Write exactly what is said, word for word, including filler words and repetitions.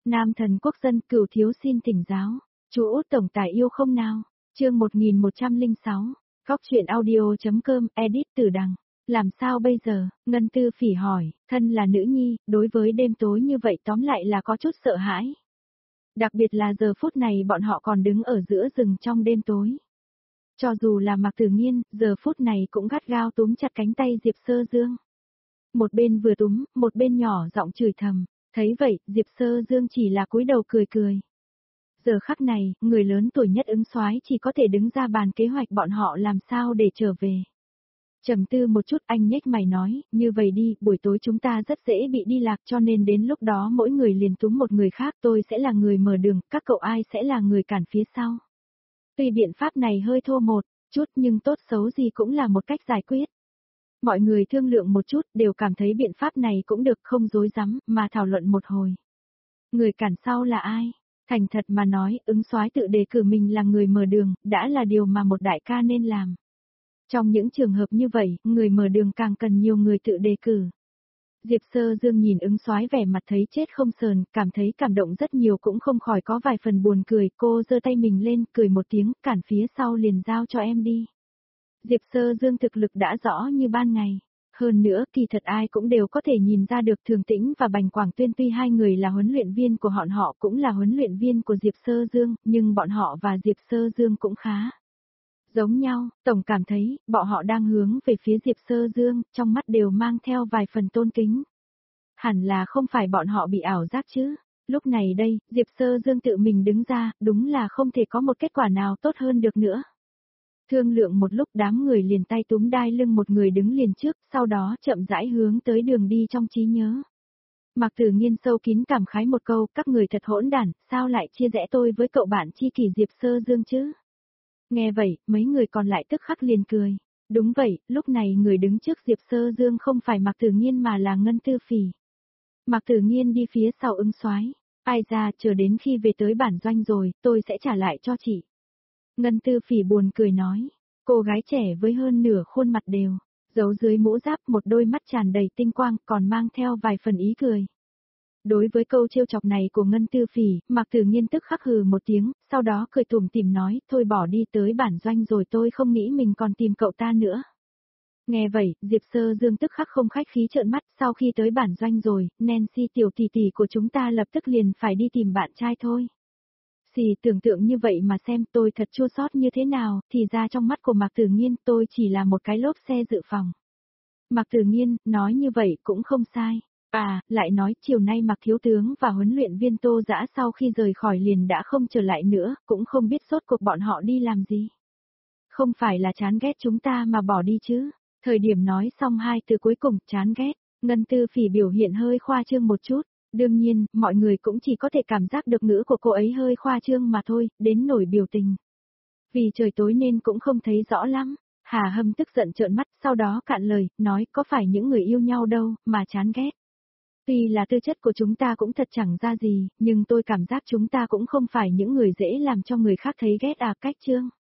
Nam thần quốc dân cửu thiếu xin thỉnh giáo. Chú Út tổng tài yêu không nào? Chương một nghìn một trăm lẻ sáu. Góc truyện audio.com edit từ đằng. Làm sao bây giờ? Ngân Tư Phỉ hỏi, thân là nữ nhi, đối với đêm tối như vậy tóm lại là có chút sợ hãi. Đặc biệt là giờ phút này bọn họ còn đứng ở giữa rừng trong đêm tối. Cho dù là Mạc Tử Nghiên, giờ phút này cũng gắt gao túm chặt cánh tay Diệp Sơ Dương. Một bên vừa túm, một bên nhỏ giọng chửi thầm. Thấy vậy, Diệp Sơ Dương chỉ là cúi đầu cười cười. Giờ khắc này, người lớn tuổi nhất ứng soái chỉ có thể đứng ra bàn kế hoạch bọn họ làm sao để trở về. Trầm tư một chút anh nhếch mày nói, như vậy đi, buổi tối chúng ta rất dễ bị đi lạc cho nên đến lúc đó mỗi người liền túm một người khác, tôi sẽ là người mở đường, các cậu ai sẽ là người cản phía sau. Tuy biện pháp này hơi thô một chút nhưng tốt xấu gì cũng là một cách giải quyết. Mọi người thương lượng một chút đều cảm thấy biện pháp này cũng được, không dối rắm mà thảo luận một hồi. Người cản sau là ai? Thành thật mà nói, ứng soái tự đề cử mình là người mở đường, đã là điều mà một đại ca nên làm. Trong những trường hợp như vậy, người mở đường càng cần nhiều người tự đề cử. Diệp Sơ Dương nhìn ứng soái vẻ mặt thấy chết không sờn, cảm thấy cảm động rất nhiều cũng không khỏi có vài phần buồn cười, cô giơ tay mình lên, cười một tiếng, cản phía sau liền giao cho em đi. Diệp Sơ Dương thực lực đã rõ như ban ngày. Hơn nữa, kỳ thật ai cũng đều có thể nhìn ra được Thường Tĩnh và Bành Quảng Tuyên tuy hai người là huấn luyện viên của họ họ cũng là huấn luyện viên của Diệp Sơ Dương, nhưng bọn họ và Diệp Sơ Dương cũng khá giống nhau, tổng cảm thấy, bọn họ đang hướng về phía Diệp Sơ Dương, trong mắt đều mang theo vài phần tôn kính. Hẳn là không phải bọn họ bị ảo giác chứ. Lúc này đây, Diệp Sơ Dương tự mình đứng ra, đúng là không thể có một kết quả nào tốt hơn được nữa. Thương lượng một lúc đám người liền tay túm đai lưng một người đứng liền trước, sau đó chậm rãi hướng tới đường đi trong trí nhớ. Mạc Tử Nghiên sâu kín cảm khái một câu, các người thật hỗn đản, sao lại chia rẽ tôi với cậu bạn tri kỷ Diệp Sơ Dương chứ? Nghe vậy, mấy người còn lại tức khắc liền cười. Đúng vậy, lúc này người đứng trước Diệp Sơ Dương không phải Mạc Tử Nghiên mà là Ngân Tư Phỉ. Mạc Tử Nghiên đi phía sau ứng soái. Ai ra, chờ đến khi về tới bản doanh rồi, tôi sẽ trả lại cho chị. Ngân Tư Phỉ buồn cười nói. Cô gái trẻ với hơn nửa khuôn mặt đều, giấu dưới mũ giáp một đôi mắt tràn đầy tinh quang còn mang theo vài phần ý cười. Đối với câu trêu chọc này của Ngân Tư Phỉ, Mạc Tử Nghiên tức khắc hừ một tiếng, sau đó cười tủm tỉm nói, thôi bỏ đi, tới bản doanh rồi tôi không nghĩ mình còn tìm cậu ta nữa. Nghe vậy, Diệp Sơ Dương tức khắc không khách khí trợn mắt, sau khi tới bản doanh rồi, Nancy tiểu tỷ tỷ của chúng ta lập tức liền phải đi tìm bạn trai thôi. Xì tưởng tượng như vậy mà xem tôi thật chua xót như thế nào, thì ra trong mắt của Mạc Tử Nghiên tôi chỉ là một cái lốp xe dự phòng. Mạc Tử Nghiên, nói như vậy cũng không sai. À, lại nói chiều nay Mạc thiếu tướng và huấn luyện viên Tô Dã sau khi rời khỏi liền đã không trở lại nữa, cũng không biết rốt cuộc bọn họ đi làm gì. Không phải là chán ghét chúng ta mà bỏ đi chứ. Thời điểm nói xong hai từ cuối cùng, chán ghét, Ngân Tư Phỉ biểu hiện hơi khoa trương một chút. Đương nhiên, mọi người cũng chỉ có thể cảm giác được ngữ của cô ấy hơi khoa trương mà thôi, đến nổi biểu tình. Vì trời tối nên cũng không thấy rõ lắm. Hà Hâm tức giận trợn mắt, sau đó cạn lời, nói có phải những người yêu nhau đâu, mà chán ghét. Tuy là tư chất của chúng ta cũng thật chẳng ra gì, nhưng tôi cảm giác chúng ta cũng không phải những người dễ làm cho người khác thấy ghét à, cách chương.